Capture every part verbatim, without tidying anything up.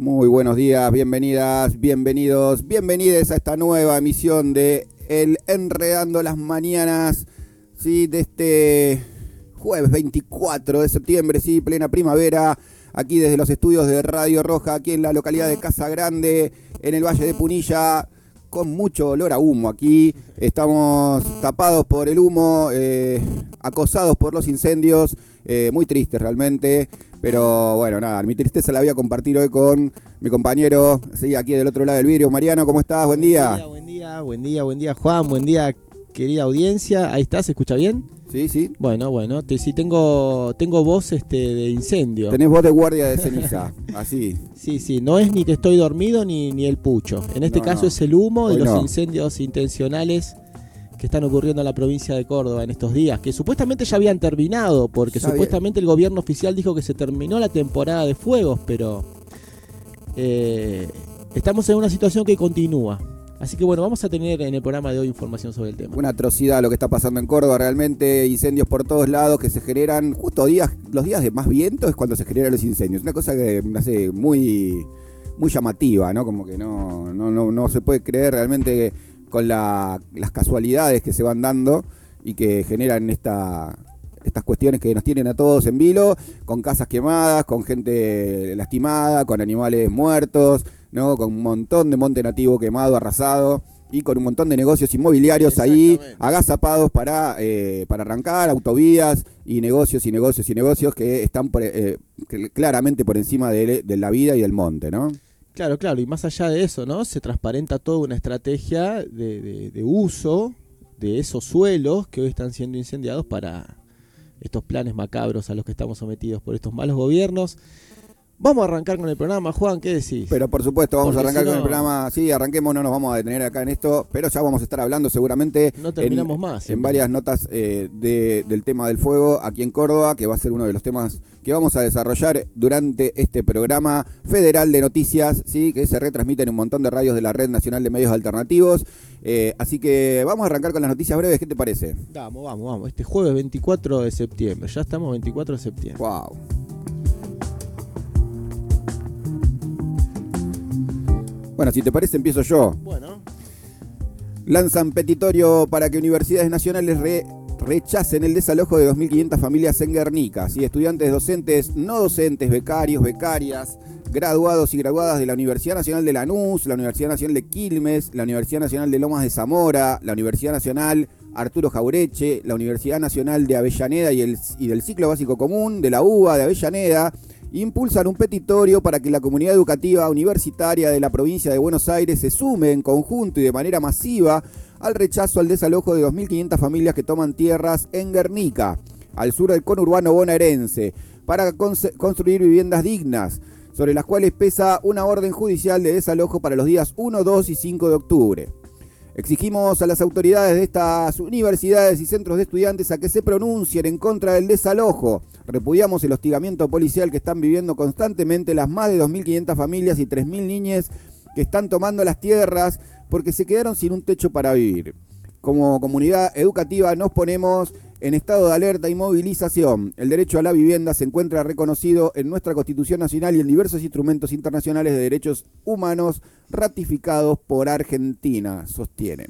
Muy buenos días, bienvenidas, bienvenidos, bienvenides a esta nueva emisión de El Enredando las Mañanas, sí, de este jueves veinticuatro de septiembre, sí, plena primavera, aquí desde los estudios de Radio Roja, aquí en la localidad de Casa Grande, en el Valle de Punilla, con mucho olor a humo aquí. Estamos tapados por el humo, eh, acosados por los incendios, eh, muy tristes realmente. Pero bueno, nada, mi tristeza la voy a compartir hoy con mi compañero, sí, aquí del otro lado del vidrio. Mariano, ¿cómo estás? Buen día. Buen día, buen día, buen día, Juan, buen día, querida audiencia. Ahí está, ¿se escucha bien? Sí, sí. Bueno, bueno, te, sí tengo tengo voz este de incendio. Tenés voz de guardia de ceniza, así. Sí, sí, no es ni que estoy dormido ni, ni el pucho. En este no, caso no. es el humo de Hoy los no. incendios intencionales que están ocurriendo en la provincia de Córdoba en estos días, que supuestamente ya habían terminado, porque Ya supuestamente bien. el gobierno oficial dijo que se terminó la temporada de fuegos, pero eh, estamos en una situación que continúa. Así que bueno, vamos a tener en el programa de hoy información sobre el tema. Una atrocidad lo que está pasando en Córdoba, realmente incendios por todos lados que se generan, justo días, los días de más viento es cuando se generan los incendios. Una cosa que me hace muy, muy llamativa, ¿no? Como que no, no, no, no se puede creer realmente con la, las casualidades que se van dando y que generan esta, estas cuestiones que nos tienen a todos en vilo, con casas quemadas, con gente lastimada, con animales muertos, ¿no? Con un montón de monte nativo quemado, arrasado, y con un montón de negocios inmobiliarios ahí agazapados para, eh, para arrancar, autovías y negocios y negocios y negocios que están por, eh, claramente por encima de, de la vida y del monte, ¿no? Claro, claro, y más allá de eso, ¿no? Se transparenta toda una estrategia de, de, de uso de esos suelos que hoy están siendo incendiados para estos planes macabros a los que estamos sometidos por estos malos gobiernos. Vamos a arrancar con el programa, Juan, ¿qué decís? Pero por supuesto, vamos Porque a arrancar si no, con el programa. Sí, arranquemos, no nos vamos a detener acá en esto, pero ya vamos a estar hablando seguramente no terminamos en, más. en varias notas eh, de, del tema del fuego aquí en Córdoba, que va a ser uno de los temas que vamos a desarrollar durante este programa federal de noticias, sí, que se retransmite en un montón de radios de la Red Nacional de Medios Alternativos. Eh, así que vamos a arrancar con las noticias breves, ¿qué te parece? Vamos, vamos, vamos. Este jueves veinticuatro de septiembre, ya estamos veinticuatro de septiembre. Wow. Bueno, si te parece, empiezo yo. Bueno. Lanzan petitorio para que universidades nacionales re, rechacen el desalojo de dos mil quinientas familias en Guernica. ¿Sí? Estudiantes, docentes, no docentes, becarios, becarias, graduados y graduadas de la Universidad Nacional de Lanús, la Universidad Nacional de Quilmes, la Universidad Nacional de Lomas de Zamora, la Universidad Nacional Arturo Jaureche, la Universidad Nacional de Avellaneda y, el, y del Ciclo Básico Común, de la U B A de Avellaneda, impulsan un petitorio para que la comunidad educativa universitaria de la provincia de Buenos Aires se sume en conjunto y de manera masiva al rechazo al desalojo de dos mil quinientas familias que toman tierras en Guernica, al sur del conurbano bonaerense, para construir viviendas dignas, sobre las cuales pesa una orden judicial de desalojo para los días uno, dos y cinco de octubre. Exigimos a las autoridades de estas universidades y centros de estudiantes a que se pronuncien en contra del desalojo. Repudiamos el hostigamiento policial que están viviendo constantemente las más de dos mil quinientas familias y tres mil niñas que están tomando las tierras porque se quedaron sin un techo para vivir. Como comunidad educativa nos ponemos en estado de alerta y movilización. El derecho a la vivienda se encuentra reconocido en nuestra Constitución Nacional y en diversos instrumentos internacionales de derechos humanos ratificados por Argentina, sostienen.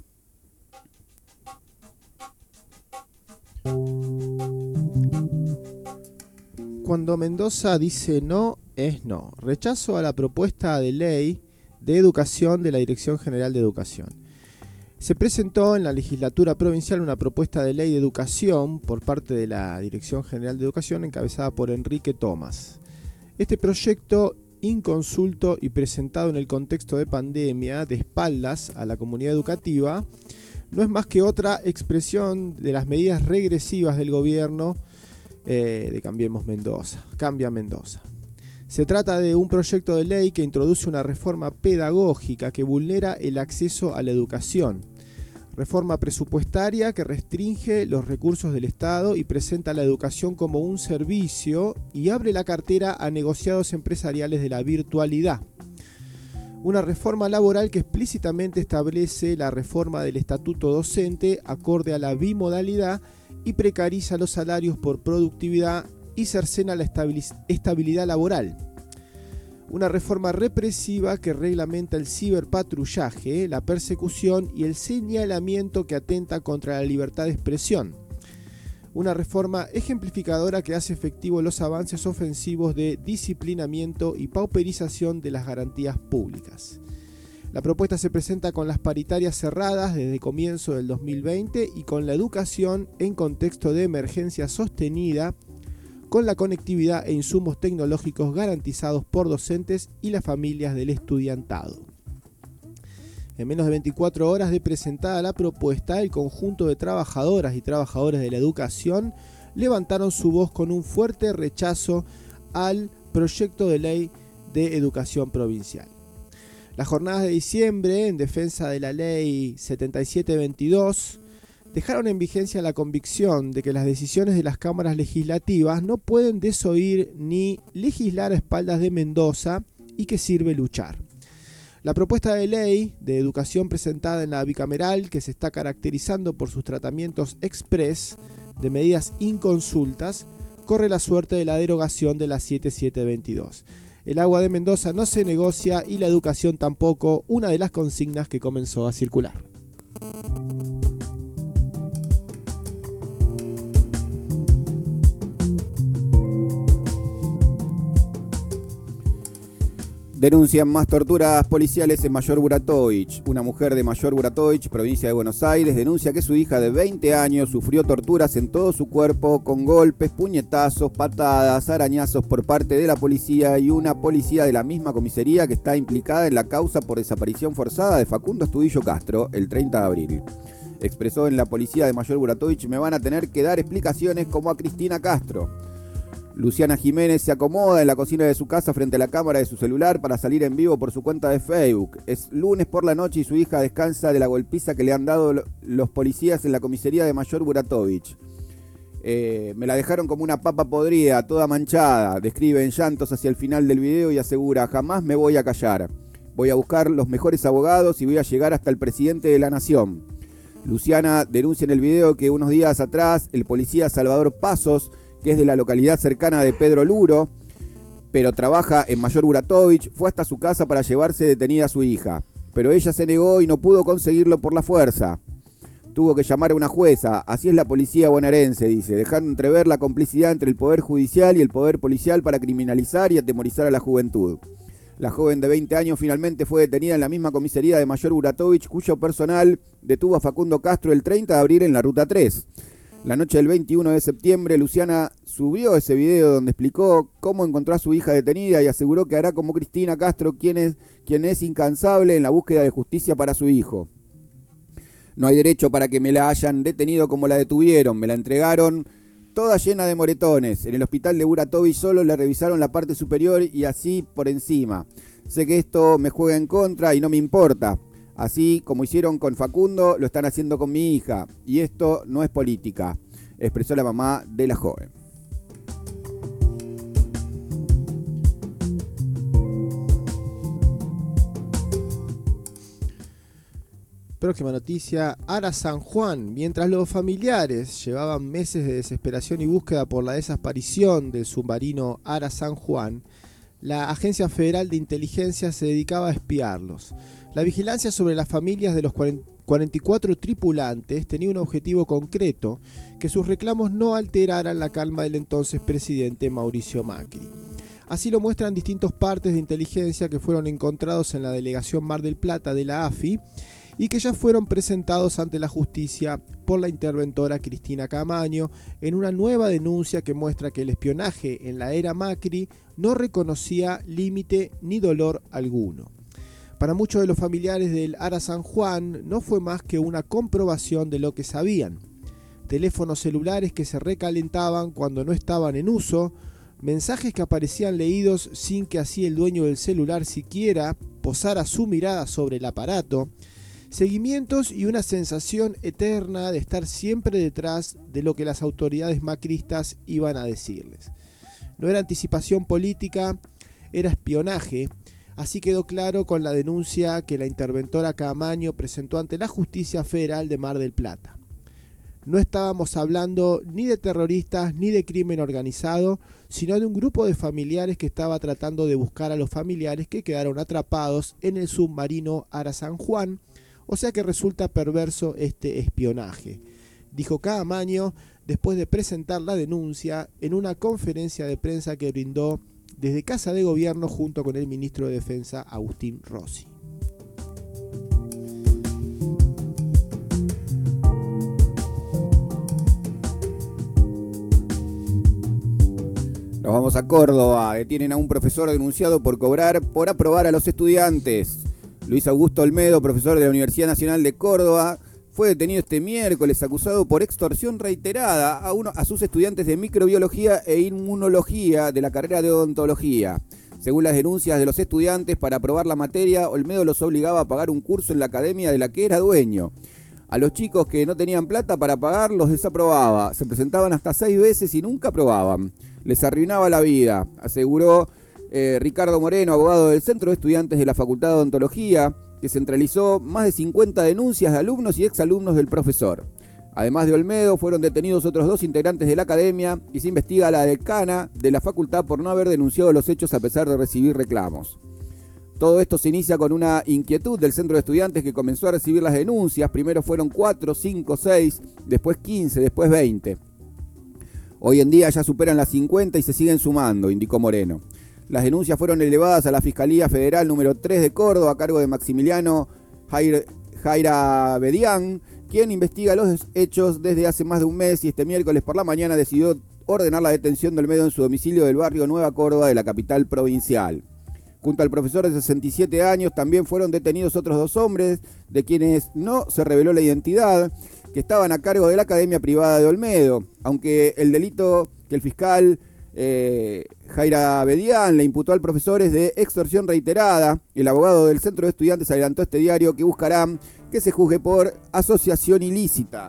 Cuando Mendoza dice no, es no. Rechazo a la propuesta de ley de educación de la Dirección General de Educación. Se presentó en la legislatura provincial una propuesta de ley de educación por parte de la Dirección General de Educación encabezada por Enrique Tomás. Este proyecto, inconsulto y presentado en el contexto de pandemia, de espaldas a la comunidad educativa, no es más que otra expresión de las medidas regresivas del gobierno eh, de Cambiemos Mendoza, Cambia Mendoza. Se trata de un proyecto de ley que introduce una reforma pedagógica que vulnera el acceso a la educación, reforma presupuestaria que restringe los recursos del Estado y presenta la educación como un servicio y abre la cartera a negociados empresariales de la virtualidad. Una reforma laboral que explícitamente establece la reforma del estatuto docente acorde a la bimodalidad y precariza los salarios por productividad y cercena la estabilidad laboral. una reforma represiva que reglamenta el ciberpatrullaje, la persecución y el señalamiento que atenta contra la libertad de expresión. Una reforma ejemplificadora que hace efectivo los avances ofensivos de disciplinamiento y pauperización de las garantías públicas. La propuesta se presenta con las paritarias cerradas desde comienzo del dos mil veinte y con la educación en contexto de emergencia sostenida, con la conectividad e insumos tecnológicos garantizados por docentes y las familias del estudiantado. En menos de veinticuatro horas de presentada la propuesta, el conjunto de trabajadoras y trabajadores de la educación levantaron su voz con un fuerte rechazo al proyecto de ley de educación provincial. Las jornadas de diciembre, en defensa de la ley setenta y siete veintidós, dejaron en vigencia la convicción de que las decisiones de las cámaras legislativas no pueden desoír ni legislar a espaldas de Mendoza y que sirve luchar. La propuesta de ley de educación presentada en la bicameral, que se está caracterizando por sus tratamientos express de medidas inconsultas, corre la suerte de la derogación de la setenta y siete veintidós. El agua de Mendoza no se negocia y la educación tampoco, una de las consignas que comenzó a circular. Denuncian más torturas policiales en Mayor Buratovich. Una mujer de Mayor Buratovich, provincia de Buenos Aires, denuncia que su hija de veinte años sufrió torturas en todo su cuerpo con golpes, puñetazos, patadas, arañazos por parte de la policía y una policía de la misma comisaría que está implicada en la causa por desaparición forzada de Facundo Astudillo Castro el treinta de abril. Expresó en la policía de Mayor Buratovich: me van a tener que dar explicaciones como a Cristina Castro. Luciana Jiménez se acomoda en la cocina de su casa frente a la cámara de su celular para salir en vivo por su cuenta de Facebook. Es lunes por la noche y su hija descansa de la golpiza que le han dado los policías en la comisaría de Mayor Buratovich. Eh, me la dejaron como una papa podrida, toda manchada, describe en llantos hacia el final del video y asegura: jamás me voy a callar. Voy a buscar los mejores abogados y voy a llegar hasta el presidente de la nación. Luciana denuncia en el video que unos días atrás el policía Salvador Pasos, que es de la localidad cercana de Pedro Luro, pero trabaja en Mayor Buratovich, fue hasta su casa para llevarse detenida a su hija. Pero ella se negó y no pudo conseguirlo por la fuerza. Tuvo que llamar a una jueza. Así es la policía bonaerense, dice, dejando entrever la complicidad entre el poder judicial y el poder policial para criminalizar y atemorizar a la juventud. La joven de veinte años finalmente fue detenida en la misma comisaría de Mayor Buratovich, cuyo personal detuvo a Facundo Castro el treinta de abril en la Ruta tres. La noche del veintiuno de septiembre, Luciana subió ese video donde explicó cómo encontró a su hija detenida y aseguró que hará como Cristina Castro, quien es, quien es incansable en la búsqueda de justicia para su hijo. No hay derecho para que me la hayan detenido como la detuvieron, me la entregaron toda llena de moretones. En el hospital de Buratovich solo le revisaron la parte superior y así por encima. Sé que esto me juega en contra y no me importa. Así como hicieron con Facundo, lo están haciendo con mi hija. Y esto no es política, expresó la mamá de la joven. Próxima noticia, Ara San Juan. Mientras los familiares llevaban meses de desesperación y búsqueda por la desaparición del submarino Ara San Juan, la Agencia Federal de Inteligencia se dedicaba a espiarlos. La vigilancia sobre las familias de los cuarenta y cuatro tripulantes tenía un objetivo concreto: que sus reclamos no alteraran la calma del entonces presidente Mauricio Macri. Así lo muestran distintos partes de inteligencia que fueron encontrados en la delegación Mar del Plata de la A F I y que ya fueron presentados ante la justicia por la interventora Cristina Camaño en una nueva denuncia que muestra que el espionaje en la era Macri no reconocía límite ni dolor alguno. Para muchos de los familiares del Ara San Juan no fue más que una comprobación de lo que sabían: teléfonos celulares que se recalentaban cuando no estaban en uso, mensajes que aparecían leídos sin que así el dueño del celular siquiera posara su mirada sobre el aparato, seguimientos y una sensación eterna de estar siempre detrás de lo que las autoridades macristas iban a decirles. No era anticipación política, era espionaje. Así quedó claro con la denuncia que la interventora Camaño presentó ante la Justicia Federal de Mar del Plata. No estábamos hablando ni de terroristas ni de crimen organizado, sino de un grupo de familiares que estaba tratando de buscar a los familiares que quedaron atrapados en el submarino Ara San Juan, o sea que resulta perverso este espionaje, dijo Caamaño después de presentar la denuncia en una conferencia de prensa que brindó desde Casa de Gobierno junto con el ministro de Defensa Agustín Rossi. Nos vamos a Córdoba. Detienen a un profesor denunciado por cobrar por aprobar a los estudiantes. Luis Augusto Olmedo, profesor de la Universidad Nacional de Córdoba, fue detenido este miércoles acusado por extorsión reiterada a, uno, a sus estudiantes de microbiología e inmunología de la carrera de odontología. Según las denuncias de los estudiantes, para aprobar la materia, Olmedo los obligaba a pagar un curso en la academia de la que era dueño. A los chicos que no tenían plata para pagar los desaprobaba. Se presentaban hasta seis veces y nunca aprobaban. Les arruinaba la vida, aseguró eh, Ricardo Moreno, abogado del Centro de Estudiantes de la Facultad de Odontología, que centralizó más de cincuenta denuncias de alumnos y exalumnos del profesor. Además de Olmedo, fueron detenidos otros dos integrantes de la academia y se investiga a la decana de la facultad por no haber denunciado los hechos a pesar de recibir reclamos. Todo esto se inicia con una inquietud del Centro de Estudiantes que comenzó a recibir las denuncias. Primero fueron cuatro, cinco, seis, después quince, después veinte. Hoy en día ya superan las cincuenta y se siguen sumando, indicó Moreno. Las denuncias fueron elevadas a la Fiscalía Federal número tres de Córdoba a cargo de Maximiliano Jair, Jaira Bedián, quien investiga los hechos desde hace más de un mes y este miércoles por la mañana decidió ordenar la detención de Olmedo en su domicilio del barrio Nueva Córdoba de la capital provincial. Junto al profesor de sesenta y siete años también fueron detenidos otros dos hombres, de quienes no se reveló la identidad, que estaban a cargo de la academia privada de Olmedo, aunque el delito que el fiscal eh, Jaira Bedián le imputó al profesor es de extorsión reiterada. El abogado del Centro de Estudiantes adelantó a este diario que buscarán que se juzgue por asociación ilícita.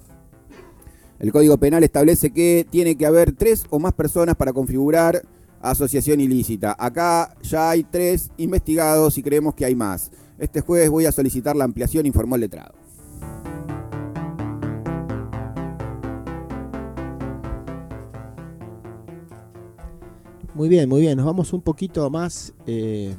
El Código Penal establece que tiene que haber tres o más personas para configurar asociación ilícita. Acá ya hay tres investigados y creemos que hay más. Este jueves voy a solicitar la ampliación, informó el letrado. Muy bien, muy bien. Nos vamos un poquito más, eh,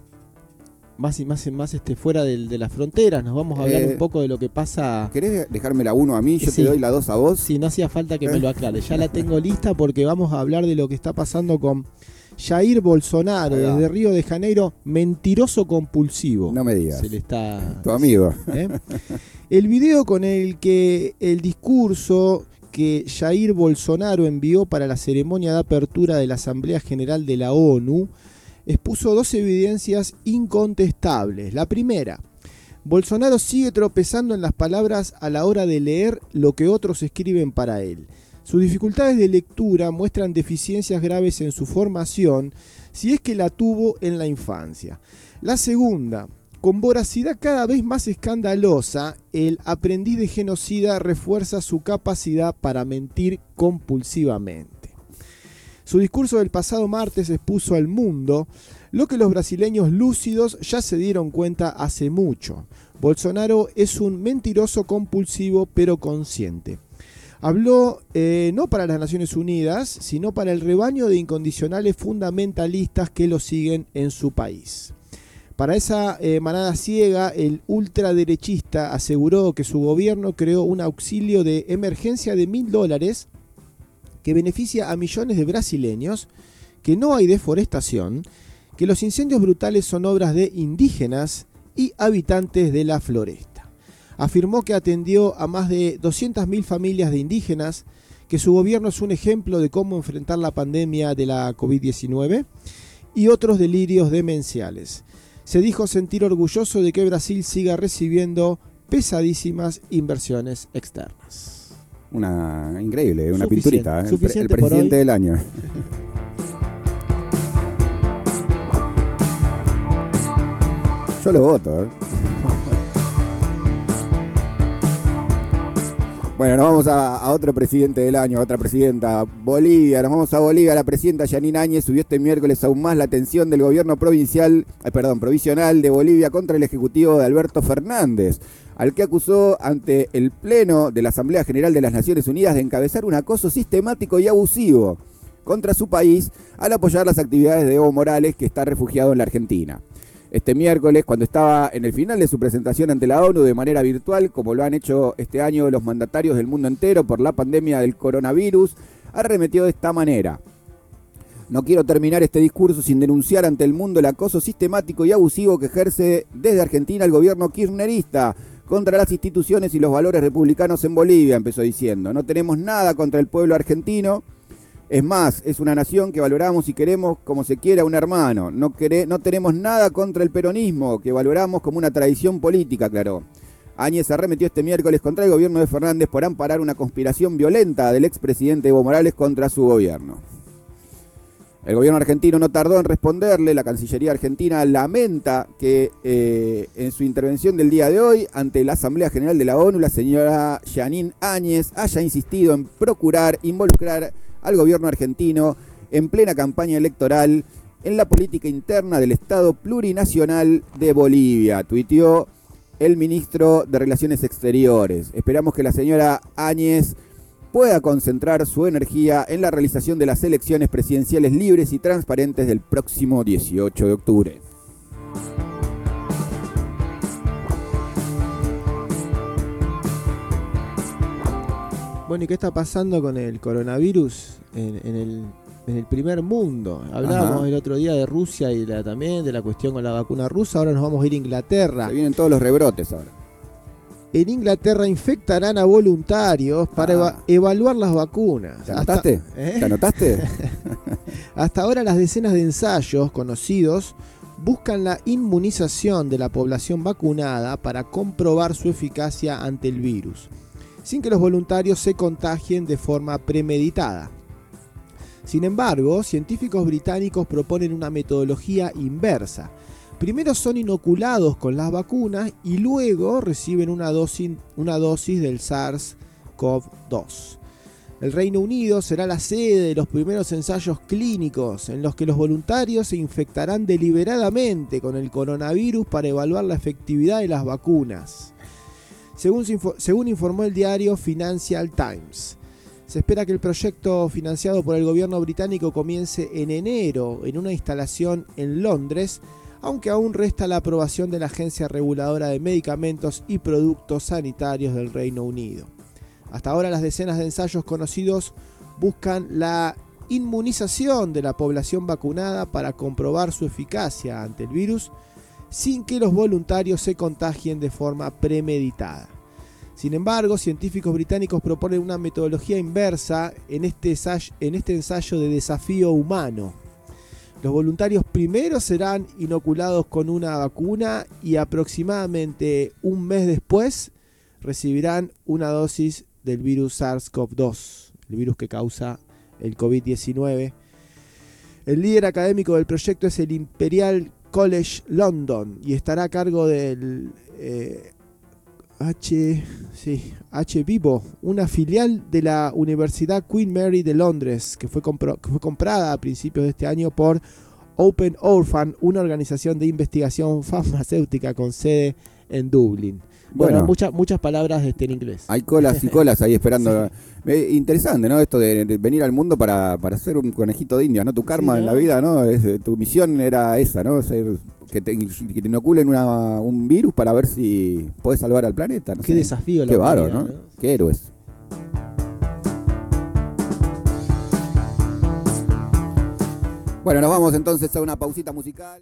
más y más, más este, fuera del, de las fronteras. Nos vamos a hablar eh, un poco de lo que pasa. ¿Querés dejarme la uno a mí? Yo sí. te doy la dos a vos. Sí, no hacía falta que me lo aclares. Ya la tengo lista porque vamos a hablar de lo que está pasando con Jair Bolsonaro desde Río de Janeiro, mentiroso compulsivo. No me digas. Se le está. Tu amigo. ¿Eh? El video con el que el discurso que Jair Bolsonaro envió para la ceremonia de apertura de la Asamblea General de la ONU expuso dos evidencias incontestables. La primera, Bolsonaro sigue tropezando en las palabras a la hora de leer lo que otros escriben para él. Sus dificultades de lectura muestran deficiencias graves en su formación, si es que la tuvo en la infancia. La segunda, con voracidad cada vez más escandalosa, el aprendiz de genocida refuerza su capacidad para mentir compulsivamente. Su discurso del pasado martes expuso al mundo lo que los brasileños lúcidos ya se dieron cuenta hace mucho. Bolsonaro es un mentiroso compulsivo pero consciente. Habló eh, no para las Naciones Unidas, sino para el rebaño de incondicionales fundamentalistas que lo siguen en su país. Para esa eh, manada ciega, el ultraderechista aseguró que su gobierno creó un auxilio de emergencia de mil dólares que beneficia a millones de brasileños, que no hay deforestación, que los incendios brutales son obras de indígenas y habitantes de la floresta. Afirmó que atendió a más de doscientas mil familias de indígenas, que su gobierno es un ejemplo de cómo enfrentar la pandemia de la COVID diecinueve y otros delirios demenciales. Se dijo sentir orgulloso de que Brasil siga recibiendo pesadísimas inversiones externas. Una increíble, una Suficiente, pinturita, ¿eh? Suficiente el, pre- el presidente del año. Yo lo voto, ¿eh? Bueno, nos vamos a, a otro presidente del año, a otra presidenta, Bolivia. Nos vamos a Bolivia. La presidenta Yanine Áñez subió este miércoles aún más la tensión del gobierno provincial, eh, perdón, provisional de Bolivia contra el ejecutivo de Alberto Fernández. al que acusó ante el Pleno de la Asamblea General de las Naciones Unidas de encabezar un acoso sistemático y abusivo contra su país al apoyar las actividades de Evo Morales, que está refugiado en la Argentina. Este miércoles, cuando estaba en el final de su presentación ante la ONU de manera virtual, como lo han hecho este año los mandatarios del mundo entero por la pandemia del coronavirus, arremetió de esta manera: no quiero terminar este discurso sin denunciar ante el mundo el acoso sistemático y abusivo que ejerce desde Argentina el gobierno kirchnerista contra las instituciones y los valores republicanos en Bolivia, empezó diciendo. No tenemos nada contra el pueblo argentino. Es más, es una nación que valoramos y queremos como se quiera un hermano. No, quere, no tenemos nada contra el peronismo, que valoramos como una tradición política, aclaró. Áñez arremetió este miércoles contra el gobierno de Fernández por amparar una conspiración violenta del expresidente Evo Morales contra su gobierno. El gobierno argentino no tardó en responderle. La Cancillería argentina lamenta que eh, en su intervención del día de hoy ante la Asamblea General de la ONU, la señora Jeanine Áñez haya insistido en procurar involucrar al gobierno argentino en plena campaña electoral en la política interna del Estado plurinacional de Bolivia, tuiteó el ministro de Relaciones Exteriores. Esperamos que la señora Áñez pueda concentrar su energía en la realización de las elecciones presidenciales libres y transparentes del próximo dieciocho de octubre. Bueno, ¿y qué está pasando con el coronavirus en, en, el, en el primer mundo? Hablábamos Ajá. el otro día de Rusia y la, también de la cuestión con la vacuna rusa. Ahora nos vamos a ir a Inglaterra. Se vienen todos los rebrotes ahora. En Inglaterra infectarán a voluntarios para ah. eva- evaluar las vacunas. ¿Te anotaste? Hasta, ¿eh? ¿Te anotaste? Hasta ahora las decenas de ensayos conocidos buscan la inmunización de la población vacunada para comprobar su eficacia ante el virus, sin que los voluntarios se contagien de forma premeditada. Sin embargo, científicos británicos proponen una metodología inversa. Primero son inoculados con las vacunas y luego reciben una dosis, una dosis del SARS-CoV dos. El Reino Unido será la sede de los primeros ensayos clínicos en los que los voluntarios se infectarán deliberadamente con el coronavirus para evaluar la efectividad de las vacunas. Según, según informó el diario Financial Times, se espera que el proyecto financiado por el gobierno británico comience en enero en una instalación en Londres, aunque aún resta la aprobación de la Agencia Reguladora de Medicamentos y Productos Sanitarios del Reino Unido. Hasta ahora las decenas de ensayos conocidos buscan la inmunización de la población vacunada para comprobar su eficacia ante el virus, sin que los voluntarios se contagien de forma premeditada. Sin embargo, científicos británicos proponen una metodología inversa en este ensayo, en este ensayo de desafío humano. Los voluntarios primero serán inoculados con una vacuna y aproximadamente un mes después recibirán una dosis del virus SARS-CoV dos, el virus que causa el COVID diecinueve. El líder académico del proyecto es el Imperial College London y estará a cargo del eh, H, sí, H Vivo, una filial de la Universidad Queen Mary de Londres, que fue, compro, que fue comprada a principios de este año por Open Orphan, una organización de investigación farmacéutica con sede en Dublín. Bueno, bueno muchas muchas palabras este, en inglés. Hay colas y colas ahí esperando. Sí. Eh, interesante, ¿no? Esto de, de venir al mundo para, para ser un conejito de indias, ¿no? Tu karma sí, ¿no? en la vida, ¿no? Es, tu misión era esa, ¿no? Ser, que, te, que te inoculen una, un virus para ver si podés salvar al planeta. ¿No? Qué sé. Desafío. Qué bárbaro, ¿no? ¿no? Qué héroes. Bueno, nos vamos entonces a una pausita musical.